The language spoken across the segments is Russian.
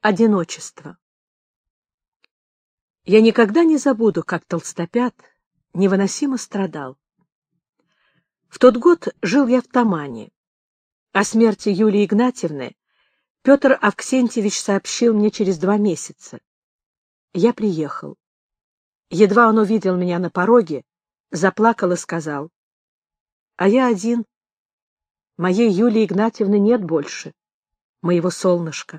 Одиночество. Я никогда не забуду, как Толстопят невыносимо страдал. В тот год жил я в Тамане. О смерти Юлии Игнатьевны Петр Авксентьевич сообщил мне через 2 месяца. Я приехал. Едва он увидел меня на пороге, заплакал и сказал: «А я один. Моей Юлии Игнатьевны нет больше, моего солнышка».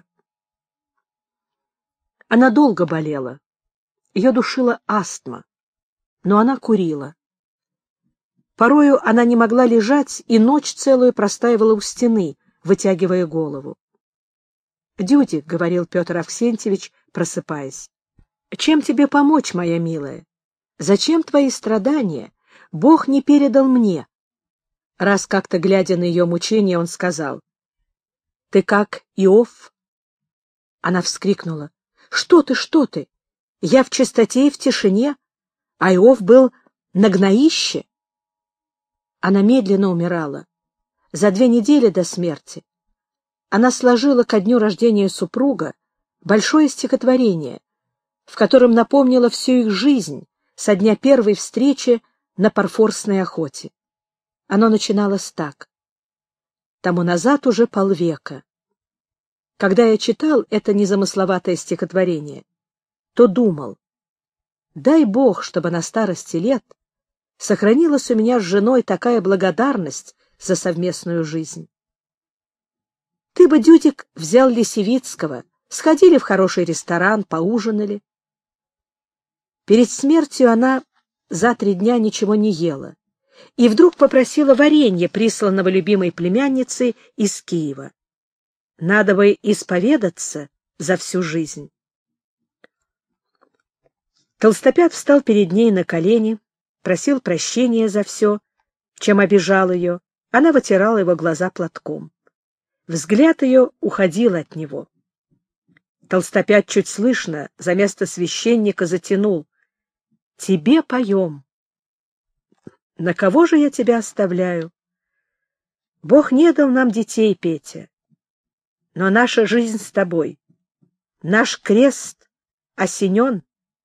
Она долго болела. Ее душила астма, но она курила. Порою она не могла лежать и ночь целую простаивала у стены, вытягивая голову. «Дюдик», — говорил Петр Авксентьевич, просыпаясь, — «чем тебе помочь, моя милая? Зачем твои страдания? Бог не передал мне». Раз как-то, глядя на ее мучения, он сказал: «Ты как Иов?» Она вскрикнула: «Что ты, что ты? Я в чистоте и в тишине, а Иов был на гноище». Она медленно умирала. За 2 недели до смерти она сложила ко дню рождения супруга большое стихотворение, в котором напомнила всю их жизнь со дня первой встречи на Парфорсной охоте. Оно начиналось так: «Тому назад уже полвека». Когда я читал это незамысловатое стихотворение, то думал: дай Бог, чтобы на старости лет сохранилась у меня с женой такая благодарность за совместную жизнь. Ты бы, Дюдик, взял Лисевицкого, сходили в хороший ресторан, поужинали. Перед смертью она за 3 дня ничего не ела и вдруг попросила варенье, присланного любимой племянницей из Киева. Надо бы исповедаться за всю жизнь. Толстопят встал перед ней на колени, просил прощения за все, чем обижал ее. Она вытирала его глаза платком. Взгляд ее уходил от него. Толстопят чуть слышно за место священника затянул: «Тебе поем. На кого же я тебя оставляю? Бог не дал нам детей, Петя, но наша жизнь с тобой, наш крест осенен».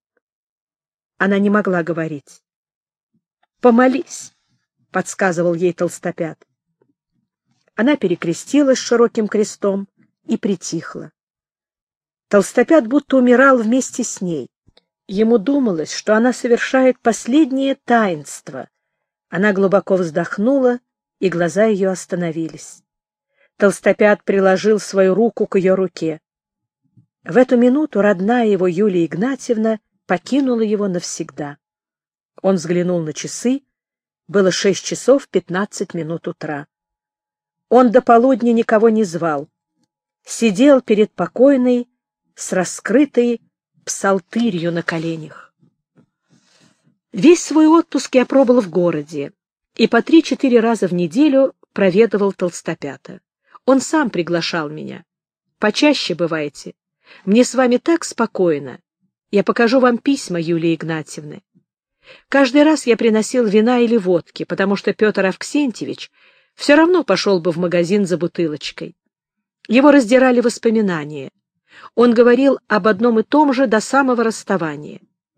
Она не могла говорить. «Помолись», — подсказывал ей Толстопят. Она перекрестилась широким крестом и притихла. Толстопят будто умирал вместе с ней. Ему думалось, что она совершает последнее таинство. Она глубоко вздохнула, и глаза ее остановились. Толстопят приложил свою руку к ее руке. В эту минуту родная его Юлия Игнатьевна покинула его навсегда. Он взглянул на часы. Было 6 часов 15 минут утра. Он до полудня никого не звал. Сидел перед покойной с раскрытой псалтырью на коленях. Весь свой отпуск я пробыл в городе и по 3-4 раза в неделю проведывал Толстопята. Он сам приглашал меня. «Почаще бывайте. Мне с вами так спокойно. Я покажу вам письма Юлии Игнатьевны». Каждый раз я приносил вина или водки, потому что Петр Авксентьевич все равно пошел бы в магазин за бутылочкой. Его раздирали воспоминания. Он говорил об одном и том же до самого расставания.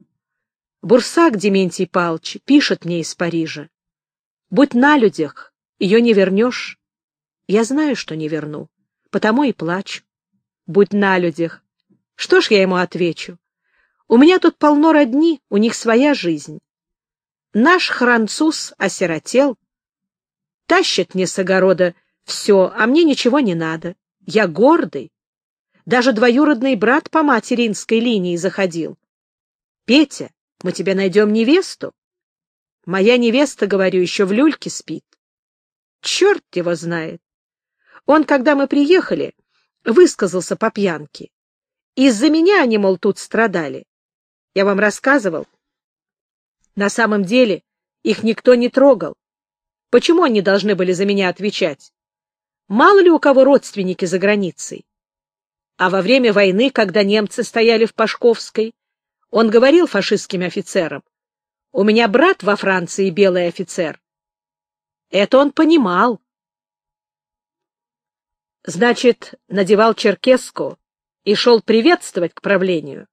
Бурсак Дементий Павлович пишет мне из Парижа: «Будь на людях, ее не вернешь». Я знаю, что не верну, потому и плачу. Будь на людях. Что ж я ему отвечу? У меня тут полно родни, у них своя жизнь. Наш француз осиротел, тащит мне с огорода все, а мне ничего не надо. Я гордый. Даже двоюродный брат по материнской линии заходил: «Петя, мы тебе найдем невесту». Моя невеста, говорю, еще в люльке спит. Черт его знает. Он, когда мы приехали, высказался по пьянке. Из-за меня они, мол, тут страдали. Я вам рассказывал. На самом деле их никто не трогал. Почему они должны были за меня отвечать? Мало ли у кого родственники за границей. А во время войны, когда немцы стояли в Пашковской, он говорил фашистским офицерам: «У меня брат во Франции белый офицер». Это он понимал. Значит, надевал черкеску и шел приветствовать к правлению.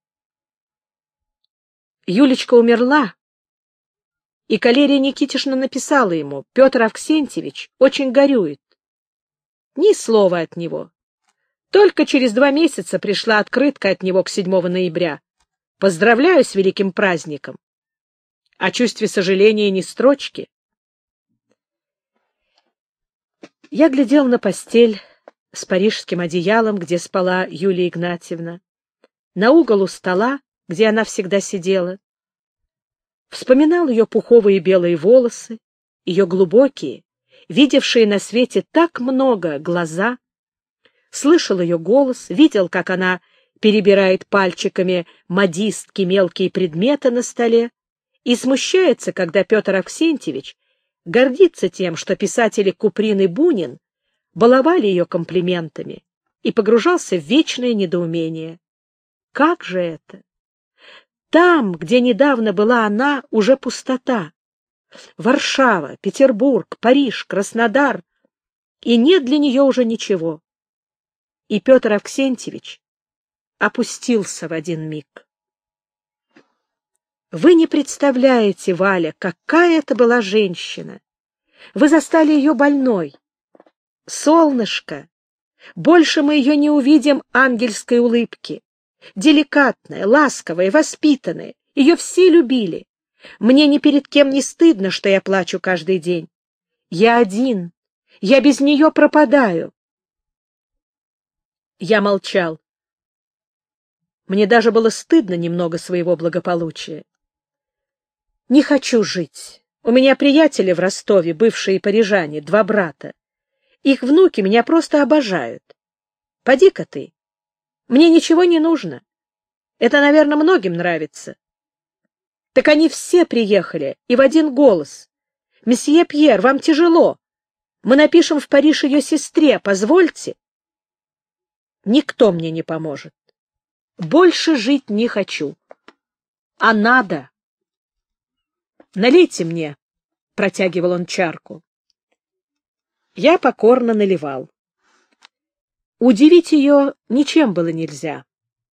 Юлечка умерла, и Калерия Никитишна написала ему: «Петр Авксентьевич очень горюет». Ни слова от него. Только через 2 месяца пришла открытка от него к 7 ноября. «Поздравляю с великим праздником». О чувстве сожаления ни строчки. Я глядел на постель с парижским одеялом, где спала Юлия Игнатьевна, на угол у стола, где она всегда сидела. Вспоминал ее пуховые белые волосы, ее глубокие, видевшие на свете так много глаза, слышал ее голос, видел, как она перебирает пальчиками модистки мелкие предметы на столе и смущается, когда Петр Авксентьевич гордится тем, что писатели Куприн и Бунин баловали ее комплиментами, и погружался в вечное недоумение. Как же это? Там, где недавно была она, уже пустота. Варшава, Петербург, Париж, Краснодар, и нет для нее уже ничего. И Петр Авксентьевич опустился в один миг. Вы не представляете, Валя, какая это была женщина. Вы застали ее больной. Солнышко, больше мы ее не увидим ангельской улыбки. Деликатная, ласковая, воспитанная. Ее все любили. Мне ни перед кем не стыдно, что я плачу каждый день. Я один. Я без нее пропадаю. Я молчал. Мне даже было стыдно немного своего благополучия. Не хочу жить. У меня приятели в Ростове, бывшие парижане, 2 брата. Их внуки меня просто обожают. Поди-ка ты. Мне ничего не нужно. Это, наверное, многим нравится. Так они все приехали, и в один голос. «Месье Пьер, вам тяжело. Мы напишем в Париж ее сестре, позвольте». Никто мне не поможет. Больше жить не хочу. А надо. «Налейте мне», — протягивал он чарку. Я покорно наливал. Удивить ее ничем было нельзя.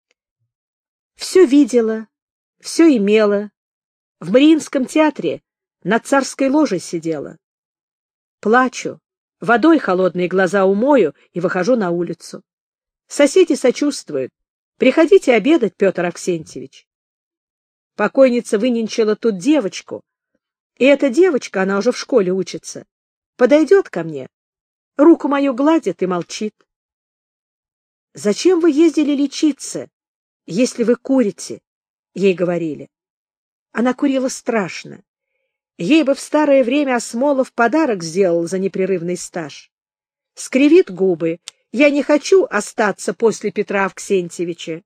Все видела, все имела. В Мариинском театре над царской ложей сидела. Плачу, водой холодные глаза умою и выхожу на улицу. Соседи сочувствуют. Приходите обедать, Петр Авксентьевич. Покойница выненчила тут девочку, и эта девочка, она уже в школе учится, подойдет ко мне, руку мою гладит и молчит. «Зачем вы ездили лечиться, если вы курите?» — ей говорили. Она курила страшно. Ей бы в старое время Осмолов подарок сделал за непрерывный стаж. Скривит губы: «Я не хочу остаться после Петра Авксентьевича».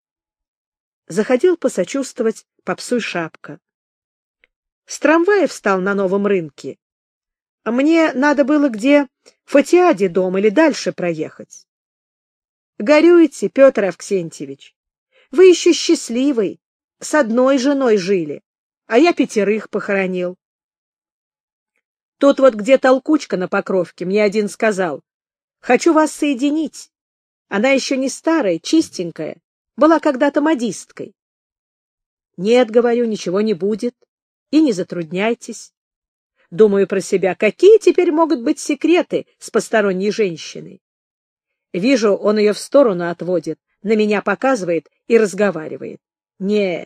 Заходил посочувствовать попсуй Шапка. С трамвая встал на Новом рынке. А мне надо было где в Фатиаде дом или дальше проехать. Горюете, Петр Авксентьевич. Вы еще счастливый, с одной женой жили, а я 5 похоронил. Тут вот где толкучка на Покровке, мне один сказал: «Хочу вас соединить. Она еще не старая, чистенькая, была когда-то модисткой». «Нет, — говорю, — ничего не будет, и не затрудняйтесь». Думаю про себя, какие теперь могут быть секреты с посторонней женщиной. Вижу, он ее в сторону отводит, на меня показывает и разговаривает. Нет.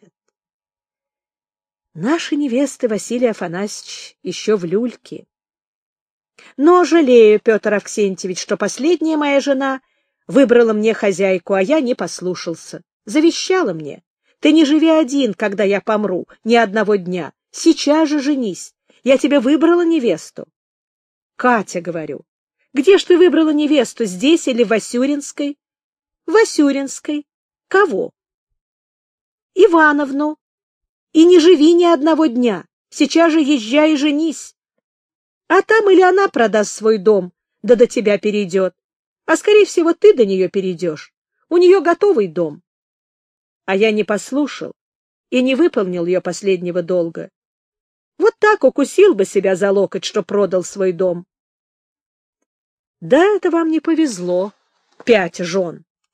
Наши невесты, Василий Афанасьевич, еще в люльке. Но жалею, Петр Авксентьевич, что последняя моя жена выбрала мне хозяйку, а я не послушался. Завещала мне: «Ты не живи один, когда я помру, ни одного дня. Сейчас же женись. Я тебе выбрала невесту». «Катя, — говорю, — где ж ты выбрала невесту, здесь или в Васюринской?» «В Васюринской. Кого?» «Ивановну. И не живи ни одного дня. Сейчас же езжай и женись. А там или она продаст свой дом, да до тебя перейдет, а, скорее всего, ты до нее перейдешь. У нее готовый дом». А я не послушал и не выполнил ее последнего долга. Вот так укусил бы себя за локоть, что продал свой дом. Да, это вам не повезло, 5 жен.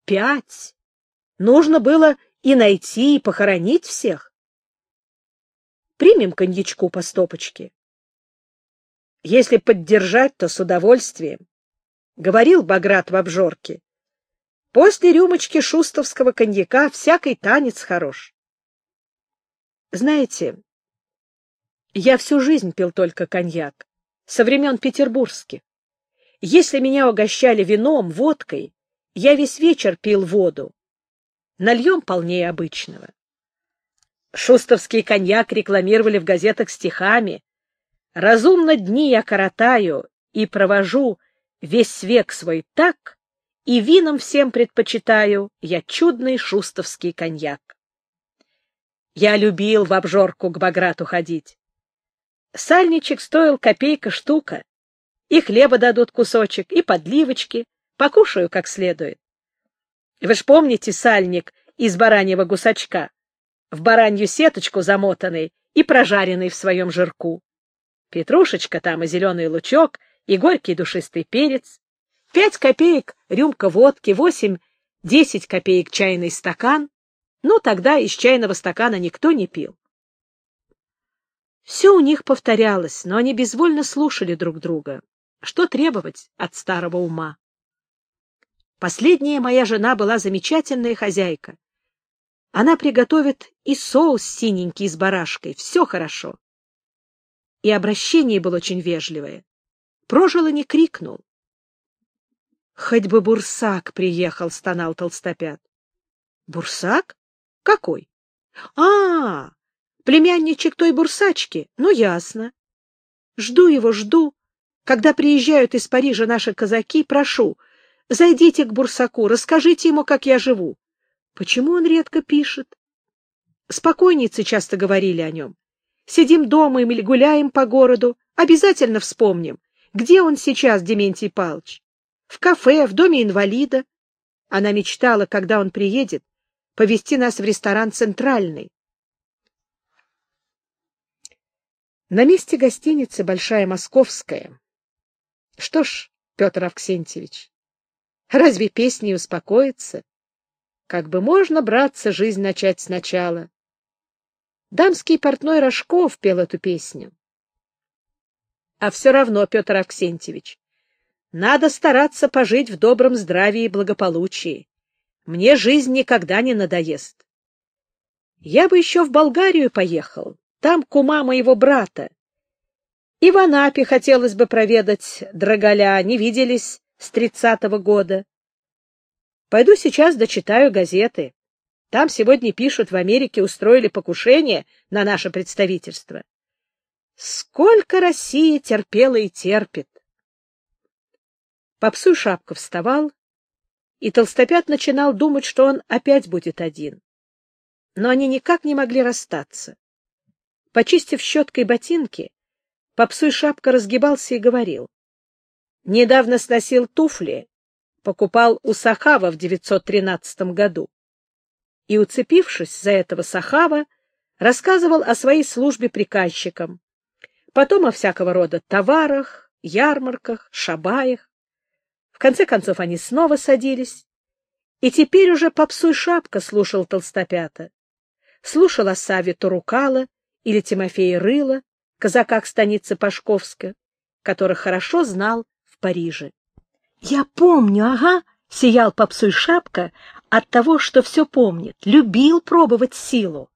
5. Нужно было и найти, и похоронить всех. Примем коньячку по стопочке. Если поддержать, то с удовольствием, — говорил Баграт в обжорке. После рюмочки шустовского коньяка всякий танец хорош. Знаете, я всю жизнь пил только коньяк, со времен петербургских. Если меня угощали вином, водкой, я весь вечер пил воду. Нальем полнее обычного. Шустовский коньяк рекламировали в газетах стихами. Разумно дни я коротаю и провожу весь век свой так, и вином всем предпочитаю я чудный шустовский коньяк. Я любил в обжорку к Баграту ходить. Сальничек стоил копейка штука, и хлеба дадут кусочек, и подливочки, покушаю как следует. Вы ж помните сальник из бараньего гусачка, в баранью сеточку замотанный и прожаренный в своем жирку? Петрушечка там и зеленый лучок, и горький душистый перец. 5 копеек рюмка водки, 8-10 копеек чайный стакан. Ну, тогда из чайного стакана никто не пил. Все у них повторялось, но они безвольно слушали друг друга. Что требовать от старого ума? Последняя моя жена была замечательная хозяйка. Она приготовит и соус синенький с барашкой, все хорошо. И обращение было очень вежливое. Прожил и не крикнул. — Хоть бы Бурсак приехал, — стонал Толстопят. — Бурсак? Какой? — племянничек той Бурсачки. Ну, ясно. Жду его, жду. Когда приезжают из Парижа наши казаки, прошу, зайдите к Бурсаку, расскажите ему, как я живу. Почему он редко пишет? Спокойницы часто говорили о нем. Сидим дома или гуляем по городу, обязательно вспомним, где он сейчас, Дементий Павлович. В кафе, в доме инвалида. Она мечтала, когда он приедет, повезти нас в ресторан «Центральный». На месте гостиницы «Большая Московская». Что ж, Петр Авксентьевич, разве песни успокоится? Как бы можно, братца, жизнь начать сначала. Дамский портной Рожков пел эту песню. А все равно, Петр Авксентьевич, надо стараться пожить в добром здравии и благополучии. Мне жизнь никогда не надоест. Я бы еще в Болгарию поехал, там кума моего брата. И в Анапе хотелось бы проведать Драголя, не виделись с 30-го года. Пойду сейчас дочитаю газеты. Там сегодня пишут, в Америке устроили покушение на наше представительство. Сколько Россия терпела и терпит! Попсуй Шапка вставал, и Толстопят начинал думать, что он опять будет один. Но они никак не могли расстаться. Почистив щеткой ботинки, Попсуй Шапка разгибался и говорил. Недавно сносил туфли, покупал у Сахава в 913 году. И, уцепившись за этого Сахава, рассказывал о своей службе приказчикам, потом о всякого рода товарах, ярмарках, шабаях. В конце концов они снова садились, и теперь уже Попсуй Шапка слушал Толстопята. Слушал о Саве Турукала или Тимофея Рыла, казаках станицы Пашковска, которых хорошо знал в Париже. — Я помню, ага, — сиял Попсуй Шапка от того, что все помнит, любил пробовать силу.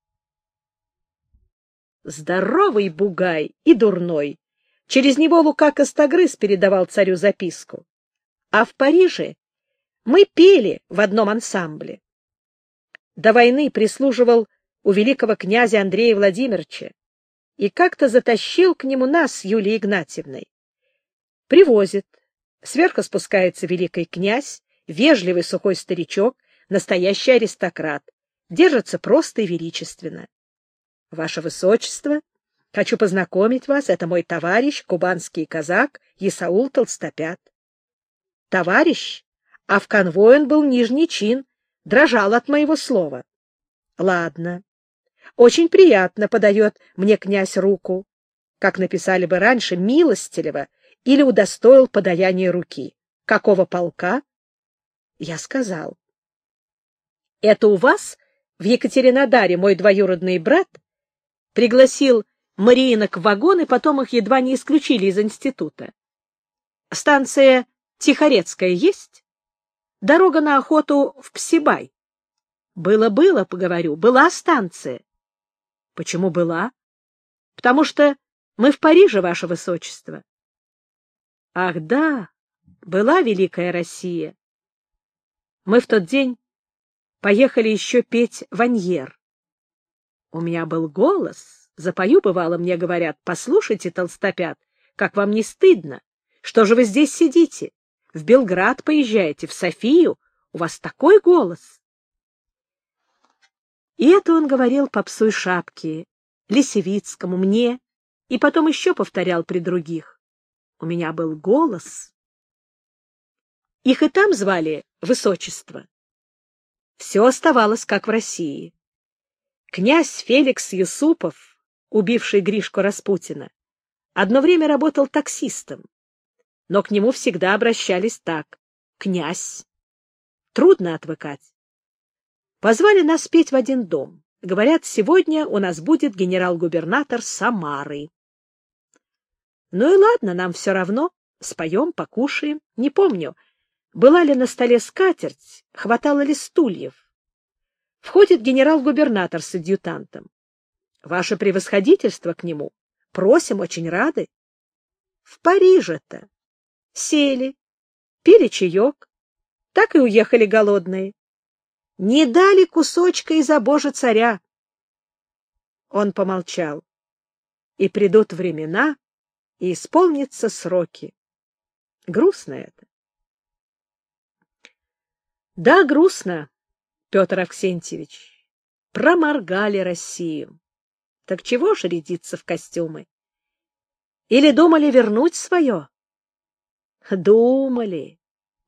Здоровый бугай и дурной. Через него Лука Костогрыз передавал царю записку. А в Париже мы пели в одном ансамбле. До войны прислуживал у великого князя Андрея Владимировича и как-то затащил к нему нас с Юлией Игнатьевной. Привозит. Сверху спускается великий князь, вежливый сухой старичок, настоящий аристократ. Держится просто и величественно. Ваше Высочество, хочу познакомить вас, это мой товарищ, кубанский казак Исаул Толстопят. Товарищ, а в конвое он был нижний чин, дрожал от моего слова. Ладно. Очень приятно подает мне князь руку, как написали бы раньше, милостиво, или удостоил подаяния руки. Какого полка? Я сказал: это у вас в Екатеринодаре мой двоюродный брат пригласил Мариинок в вагон, и потом их едва не исключили из института. Станция Тихорецкая есть? Дорога на охоту в Псибай. Было, поговорю, была станция. Почему была? Потому что мы в Париже, ваше высочество. Ах да, была великая Россия. Мы в тот день поехали еще петь ваньер. У меня был голос, запою, бывало, мне говорят: послушайте, толстопят, как вам не стыдно? Что же вы здесь сидите? В Белград поезжаете, в Софию, у вас такой голос. И это он говорил попсуй шапки, Лисевицкому, мне, и потом еще повторял при других. У меня был голос. Их и там звали высочество. Все оставалось, как в России. Князь Феликс Юсупов, убивший Гришку Распутина, одно время работал таксистом, но к нему всегда обращались так: князь. Трудно отвыкать. Позвали нас петь в один дом. Говорят, сегодня у нас будет генерал-губернатор Самары. Ну и ладно, нам все равно. Споем, покушаем. Не помню, была ли на столе скатерть, хватало ли стульев. Входит генерал-губернатор с адъютантом. Ваше превосходительство к нему. Просим, очень рады. В Париже-то. Сели, пили чаек, так и уехали голодные. Не дали кусочка из-за Божия царя. Он помолчал. И придут времена, и исполнятся сроки. Грустно это. Да, грустно, Петр Авксентьевич. Проморгали Россию. Так чего ж рядиться в костюмы? Или думали вернуть свое? Думали,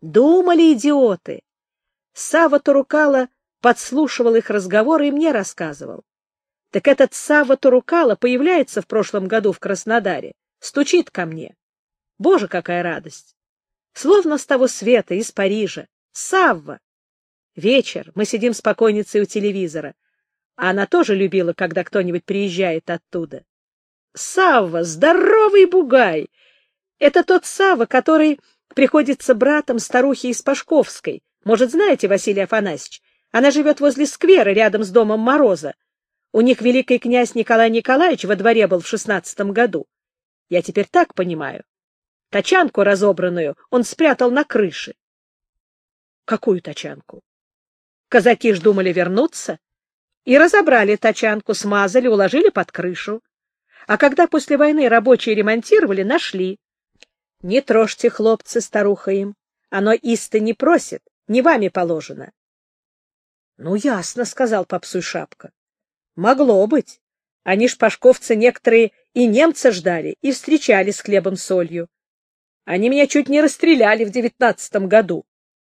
идиоты. Савва Турукало подслушивал их разговоры и мне рассказывал. Так этот Савва Турукало появляется в прошлом году в Краснодаре, стучит ко мне. Боже, какая радость! Словно с того света, из Парижа. Савва! Вечер, мы сидим с покойницей у телевизора, а она тоже любила, когда кто-нибудь приезжает оттуда. Савва, здоровый бугай! Это тот Савва, который приходится братом старухи из Пашковской. Может, знаете, Василий Афанасьевич? Она живет возле сквера, рядом с домом Мороза. У них великий князь Николай Николаевич во дворе был в 16-м году. Я теперь так понимаю. Тачанку разобранную он спрятал на крыше. Какую тачанку? Казаки ж думали вернуться. И разобрали тачанку, смазали, уложили под крышу. А когда после войны рабочие ремонтировали, нашли. Не трожьте, хлопцы, старуха им. Оно исто не просит, не вами положено. — Ну, ясно, — сказал попсуй шапка. — Могло быть. Они ж, пашковцы, некоторые и немца ждали, и встречали с хлебом-солью. Они меня чуть не расстреляли в 19-м году.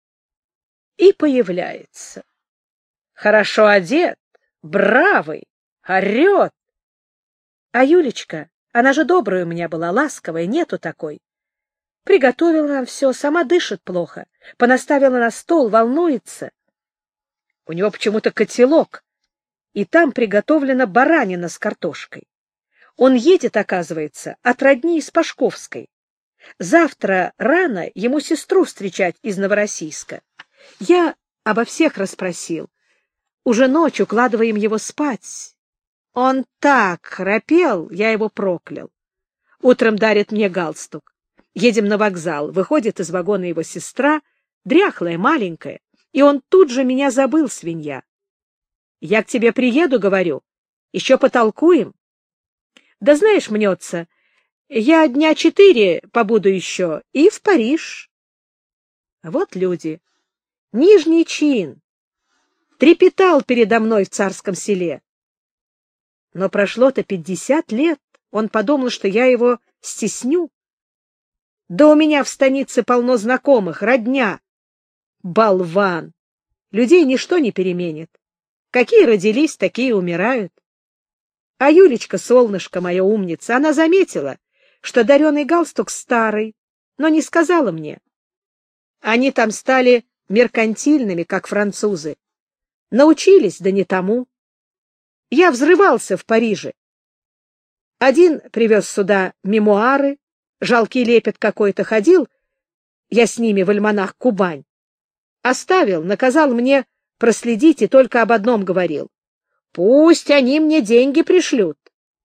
И появляется. Хорошо одет, бравый, орет. А Юлечка, она же добрая у меня была, ласковая, нету такой. Приготовила нам все, сама дышит плохо, понаставила на стол, волнуется. У него почему-то котелок, и там приготовлена баранина с картошкой. Он едет, оказывается, от родни из Пашковской. Завтра рано ему сестру встречать из Новороссийска. Я обо всех расспросил. Уже ночью укладываем его спать. Он так храпел, я его проклял. Утром дарит мне галстук. Едем на вокзал. Выходит из вагона его сестра, дряхлая, маленькая, и он тут же меня забыл, свинья. Я к тебе приеду, говорю, еще потолкуем. Да знаешь, мнется, я дня 4 побуду еще и в Париж. Вот люди. Нижний чин. Трепетал передо мной в Царском Селе. Но прошло-то 50 лет. Он подумал, что я его стесню. Да у меня в станице полно знакомых, родня. Болван! Людей ничто не переменит. Какие родились, такие умирают. А Юлечка, солнышко моя умница, она заметила, что дареный галстук старый, но не сказала мне. Они там стали меркантильными, как французы. Научились, да не тому. Я взрывался в Париже. Один привез сюда мемуары, жалкий лепет какой-то ходил, я с ними в альманах «Кубань». Оставил, наказал мне проследить и только об одном говорил. Пусть они мне деньги пришлют.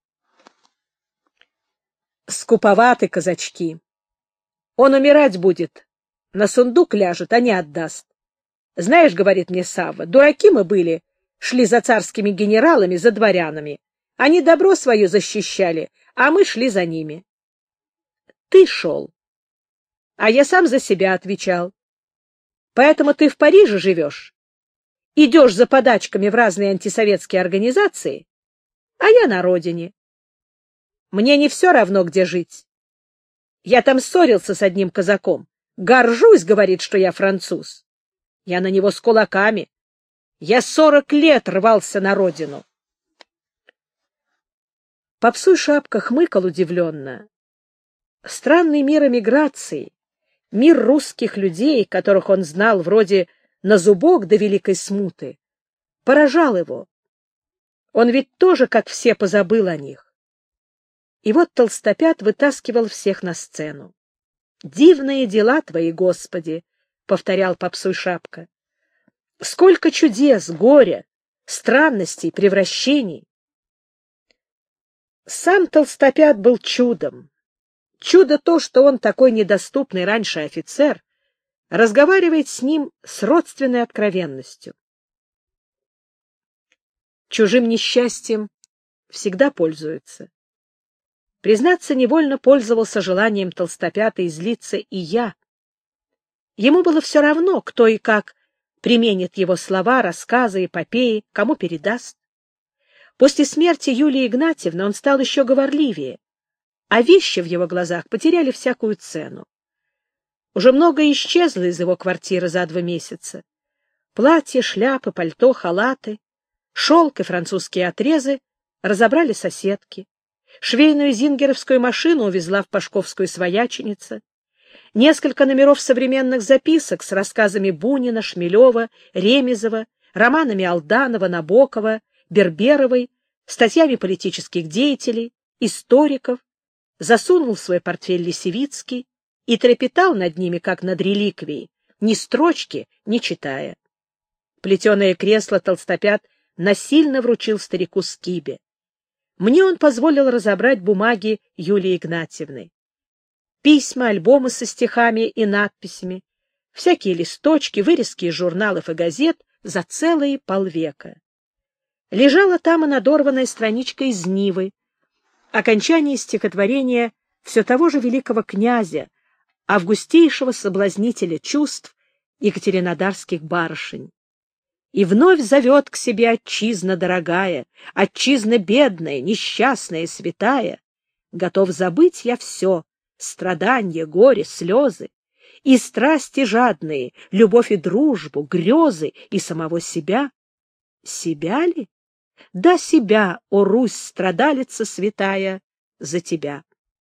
Скуповаты казачки. Он умирать будет, на сундук ляжет, а не отдаст. Знаешь, говорит мне Савва, дураки мы были, шли за царскими генералами, за дворянами. Они добро свое защищали, а мы шли за ними. Ты шел, а я сам за себя отвечал. Поэтому ты в Париже живешь, идешь за подачками в разные антисоветские организации, а я на родине. Мне не все равно, где жить. Я там ссорился с одним казаком. Горжусь, говорит, что я француз. Я на него с кулаками. Я 40 лет рвался на родину. Попсуй Шапка хмыкал удивленно. Странный мир эмиграции, мир русских людей, которых он знал вроде на зубок до Великой Смуты, поражал его. Он ведь тоже, как все, позабыл о них. И вот Толстопят вытаскивал всех на сцену. «Дивные дела твои, Господи!» — повторял Попсуй Шапка. «Сколько чудес, горя, странностей, превращений!» Сам Толстопят был чудом. Чудо то, что он, такой недоступный раньше офицер, разговаривает с ним с родственной откровенностью. Чужим несчастьем всегда пользуются. Признаться, невольно пользовался желанием Толстопята излиться и я. Ему было все равно, кто и как применит его слова, рассказы, эпопеи, кому передаст. После смерти Юлии Игнатьевны он стал еще говорливее, а вещи в его глазах потеряли всякую цену. Уже многое исчезло из его квартиры за 2 месяца. Платья, шляпы, пальто, халаты, шелк и французские отрезы разобрали соседки. Швейную зингеровскую машину увезла в Пашковскую свояченица. Несколько номеров современных записок с рассказами Бунина, Шмелева, Ремезова, романами Алданова, Набокова, Берберовой, статьями политических деятелей, историков, засунул в свой портфель Лисевицкий и трепетал над ними, как над реликвией, ни строчки не читая. Плетеное кресло Толстопят насильно вручил старику Скибе. Мне он позволил разобрать бумаги Юлии Игнатьевны. Письма, альбомы со стихами и надписями, всякие листочки, вырезки из журналов и газет за целые полвека. Лежала там и надорванная страничка из Нивы, окончание стихотворения все того же великого князя, августейшего соблазнителя чувств екатеринодарских барышень. И вновь зовет к себе отчизна дорогая, отчизна бедная, несчастная, святая. Готов забыть я все, страдания, горе, слезы, и страсти жадные, любовь и дружбу, грезы и самого себя. Себя ли? Да себя, о Русь, страдалица святая, за тебя.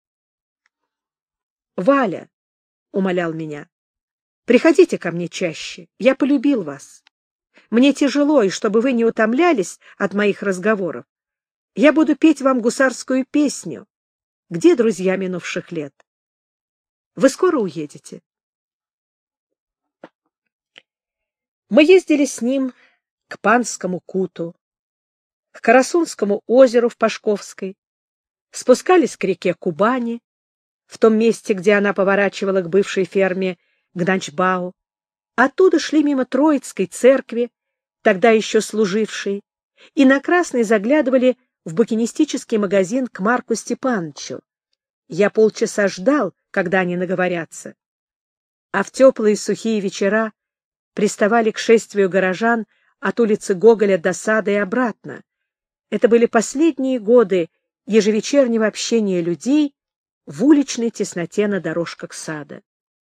Валя, — умолял меня, — приходите ко мне чаще, я полюбил вас. Мне тяжело, и чтобы вы не утомлялись от моих разговоров, я буду петь вам гусарскую песню. Где друзья минувших лет? Вы скоро уедете. Мы ездили с ним к Панскому куту, к Карасунскому озеру в Пашковской, спускались к реке Кубани, в том месте, где она поворачивала к бывшей ферме Гначбау. Оттуда шли мимо Троицкой церкви, тогда еще служившей, и на Красной заглядывали в букинистический магазин к Марку Степановичу. Я полчаса ждал, когда они наговорятся. А в теплые сухие вечера приставали к шествию горожан от улицы Гоголя до Сада и обратно. Это были последние годы ежевечернего общения людей в уличной тесноте на дорожках сада.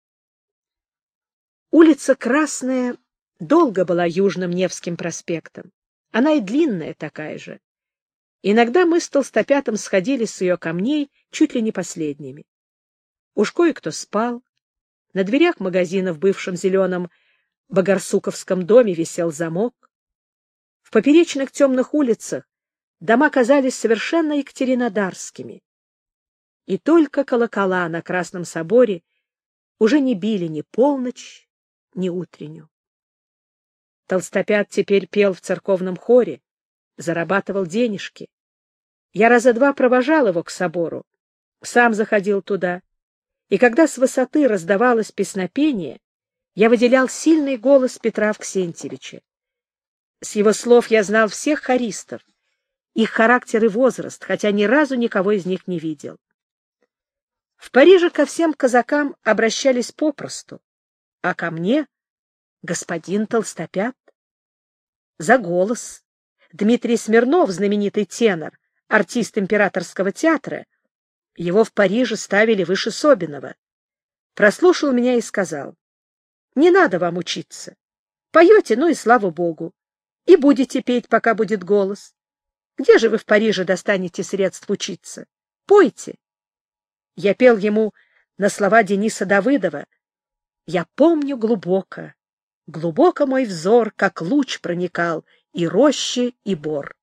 Улица Красная долго была Южным Невским проспектом. Она и длинная такая же. Иногда мы с Толстопятом сходили с ее камней чуть ли не последними. Уж кое-кто спал. На дверях магазина в бывшем зеленом Богорсуковском доме висел замок. В поперечных темных улицах дома казались совершенно екатеринодарскими. И только колокола на Красном соборе уже не били ни полночь, ни утреннюю. Толстопят теперь пел в церковном хоре, зарабатывал денежки. Я раза два провожал его к собору, сам заходил туда, и когда с высоты раздавалось песнопение, я выделял сильный голос Петра Авксентьевича. С его слов я знал всех хористов, их характер и возраст, хотя ни разу никого из них не видел. В Париже ко всем казакам обращались попросту, а ко мне — господин Толстопят. За голос Дмитрий Смирнов, знаменитый тенор, артист Императорского театра, его в Париже ставили выше Собинова. Прослушал меня и сказал: «Не надо вам учиться. Поете, ну и слава богу. И будете петь, пока будет голос. Где же вы в Париже достанете средств учиться? Пойте». Я пел ему на слова Дениса Давыдова: «Я помню глубоко, глубоко мой взор, как луч проникал и рощи, и бор».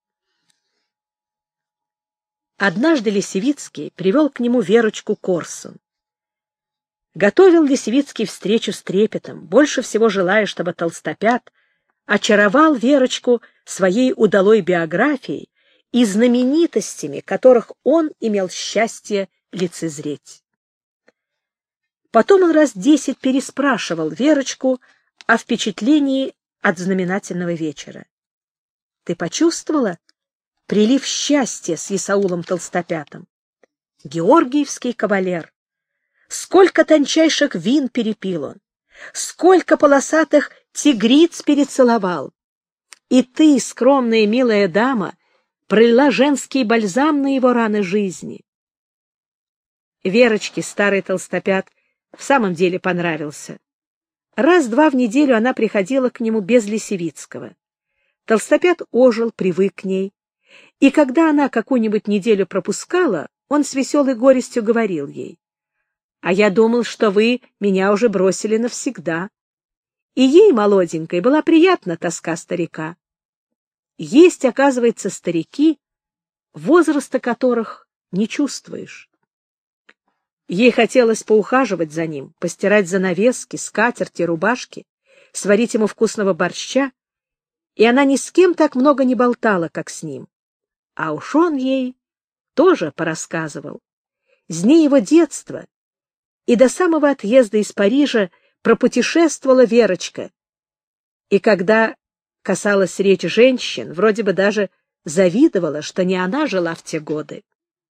Однажды Лисевицкий привел к нему Верочку Корсун. Готовил Лисевицкий встречу с трепетом, больше всего желая, чтобы Толстопят очаровал Верочку своей удалой биографией и знаменитостями, которых он имел счастье лицезреть. Потом он раз 10 переспрашивал Верочку о впечатлении от знаменательного вечера. «Ты почувствовала прилив счастья с Исаулом Толстопятом? Георгиевский кавалер! Сколько тончайших вин перепил он! Сколько полосатых тигриц перецеловал! И ты, скромная милая дама, пролила женский бальзам на его раны жизни». Верочке старый Толстопят в самом деле понравился. Раз-два в неделю она приходила к нему без Лисевицкого. Толстопят ожил, привык к ней, и когда она какую-нибудь неделю пропускала, он с веселой горестью говорил ей: «А я думал, что вы меня уже бросили навсегда». И ей, молоденькой, была приятна тоска старика. Есть, оказывается, старики, возраста которых не чувствуешь. Ей хотелось поухаживать за ним, постирать занавески, скатерти, рубашки, сварить ему вкусного борща, и она ни с кем так много не болтала, как с ним. А уж он ей тоже порассказывал. С дней его детства и до самого отъезда из Парижа пропутешествовала Верочка, и когда касалась речь женщин, вроде бы даже завидовала, что не она жила в те годы.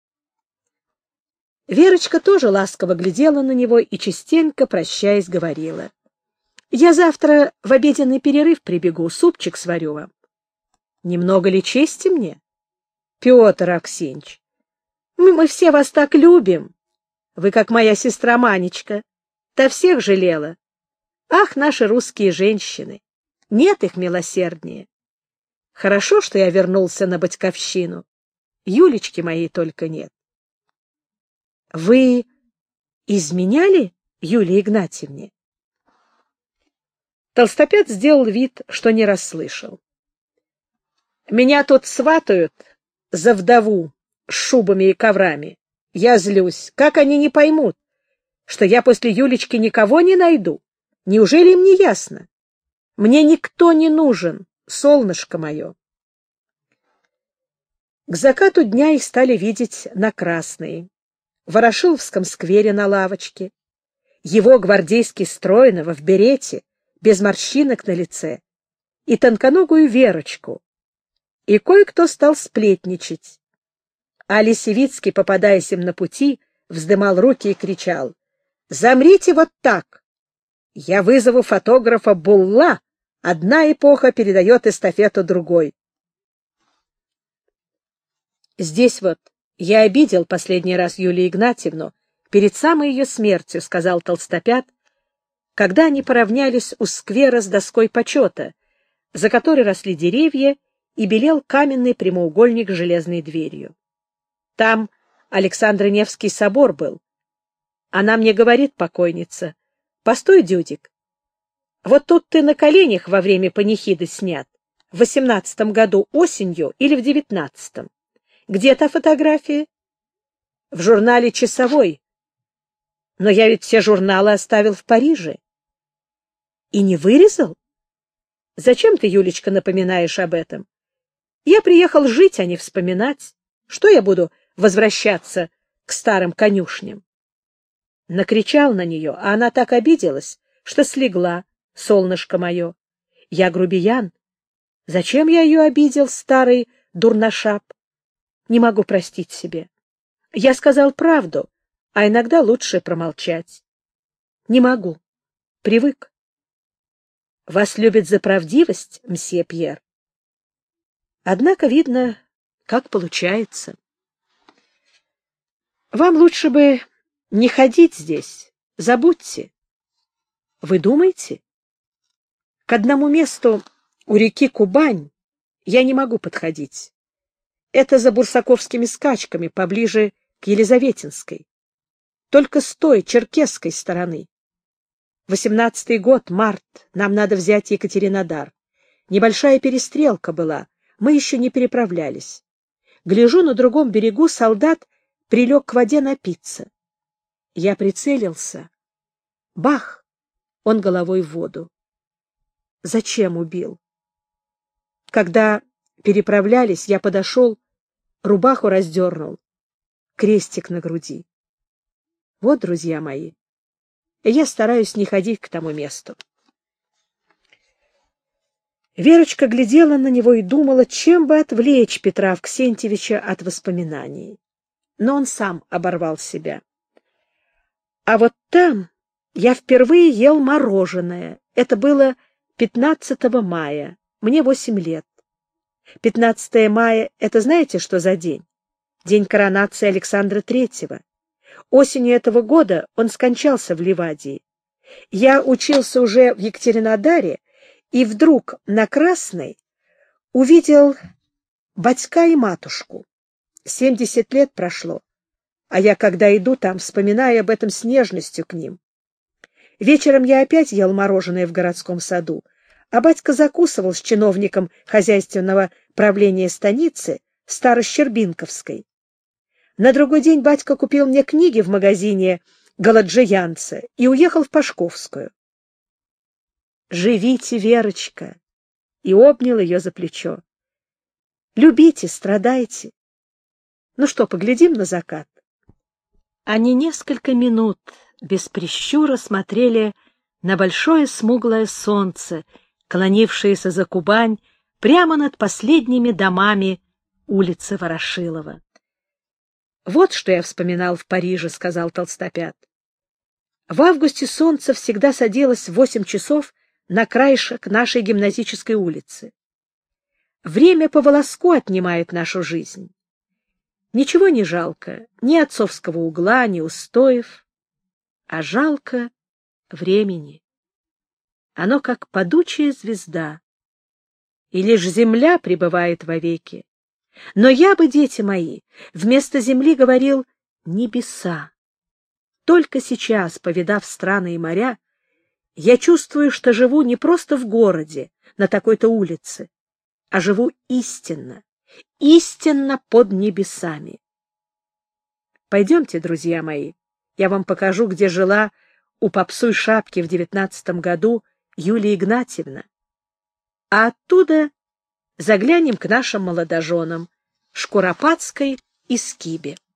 Верочка тоже ласково глядела на него и частенько, прощаясь, говорила: «Я завтра в обеденный перерыв прибегу, супчик сварю вам». «Немного ли чести мне?» «Петр Аксиньич, мы все вас так любим. Вы как моя сестра Манечка. Та всех жалела. Ах, наши русские женщины! Нет их милосерднее. Хорошо, что я вернулся на Батьковщину. Юлечки моей только нет». «Вы изменяли Юлии Игнатьевне?» Толстопят сделал вид, что не расслышал. «Меня тут сватают за вдову с шубами и коврами. Я злюсь. Как они не поймут, что я после Юлечки никого не найду? Неужели им не ясно? Мне никто не нужен, солнышко мое». К закату дня их стали видеть на Красной, в Ворошиловском сквере на лавочке, его гвардейски стройного в берете, без морщинок на лице, и тонконогую Верочку, и кое-кто стал сплетничать. А Лисевицкий, попадаясь им на пути, вздымал руки и кричал: «Замрите вот так! Я вызову фотографа Булла, одна эпоха передает эстафету другой». «Здесь вот я обидел последний раз Юлию Игнатьевну перед самой ее смертью», — сказал Толстопят, когда они поравнялись у сквера с доской почета, за которой росли деревья и белел каменный прямоугольник с железной дверью. Там Александро-Невский собор был. Она мне говорит, покойница: «Постой, Дюдик, Вот тут ты на коленях во время панихиды снят. В 18-м году осенью или в 19-м? Где та фотография? В журнале «Часовой». Но я ведь все журналы оставил в Париже. И не вырезал? Зачем ты, Юлечка, напоминаешь об этом? Я приехал жить, а не вспоминать. Что я буду возвращаться к старым конюшням? Накричал на нее, а она так обиделась, что слегла, солнышко мое. Я грубиян. Зачем я ее обидел, старый дурношап? Не могу простить себе. Я сказал правду, а иногда лучше промолчать. Не могу. Привык. Вас любят за правдивость, мсье Пьер. Однако видно, как получается. Вам лучше бы не ходить здесь. Забудьте. Вы думаете? К одному месту у реки Кубань я не могу подходить. Это за бурсаковскими скачками, поближе к Елизаветинской. Только с той, черкесской стороны. 18-й год, март, нам надо взять Екатеринодар. Небольшая перестрелка была, мы еще не переправлялись. Гляжу, на другом берегу солдат прилег к воде напиться. Я прицелился. Бах! Он головой в воду. Зачем убил? Когда переправлялись, я подошел, рубаху раздернул, крестик на груди. Вот, друзья мои, я стараюсь не ходить к тому месту. Верочка глядела на него и думала, чем бы отвлечь Петра Авксентьевича от воспоминаний. Но он сам оборвал себя. А вот там я впервые ел мороженое. Это было 15 мая. Мне 8 лет. 15 мая — это знаете, что за день? День коронации Александра III. Осенью этого года он скончался в Ливадии. Я учился уже в Екатеринодаре, и вдруг на Красной увидел батька и матушку. 70 лет прошло, а я, когда иду там, вспоминаю об этом с нежностью к ним. Вечером я опять ел мороженое в городском саду, а батька закусывал с чиновником хозяйственного правления станицы Старощербинковской. На другой день батька купил мне книги в магазине Галаджиянца и уехал в Пашковскую. «Живите, Верочка!» И обнял ее за плечо. «Любите, страдайте. Ну что, поглядим на закат?» Они несколько минут без прищура смотрели на большое смуглое солнце, клонившееся за Кубань прямо над последними домами улицы Ворошилова. «Вот что я вспоминал в Париже», — сказал Толстопят. «В августе солнце всегда садилось в 8 часов на краешек нашей гимназической улицы. Время по волоску отнимает нашу жизнь. Ничего не жалко, ни отцовского угла, ни устоев, а жалко времени. Оно как падучая звезда, и лишь земля пребывает вовеки. Но я бы, дети мои, вместо земли говорил небеса. Только сейчас, повидав страны и моря, я чувствую, что живу не просто в городе, на такой-то улице, а живу истинно, истинно под небесами. Пойдемте, друзья мои, я вам покажу, где жила у Попсуй Шапки в 19 году Юлия Игнатьевна. А оттуда заглянем к нашим молодоженам Шкуропадской и Скибе.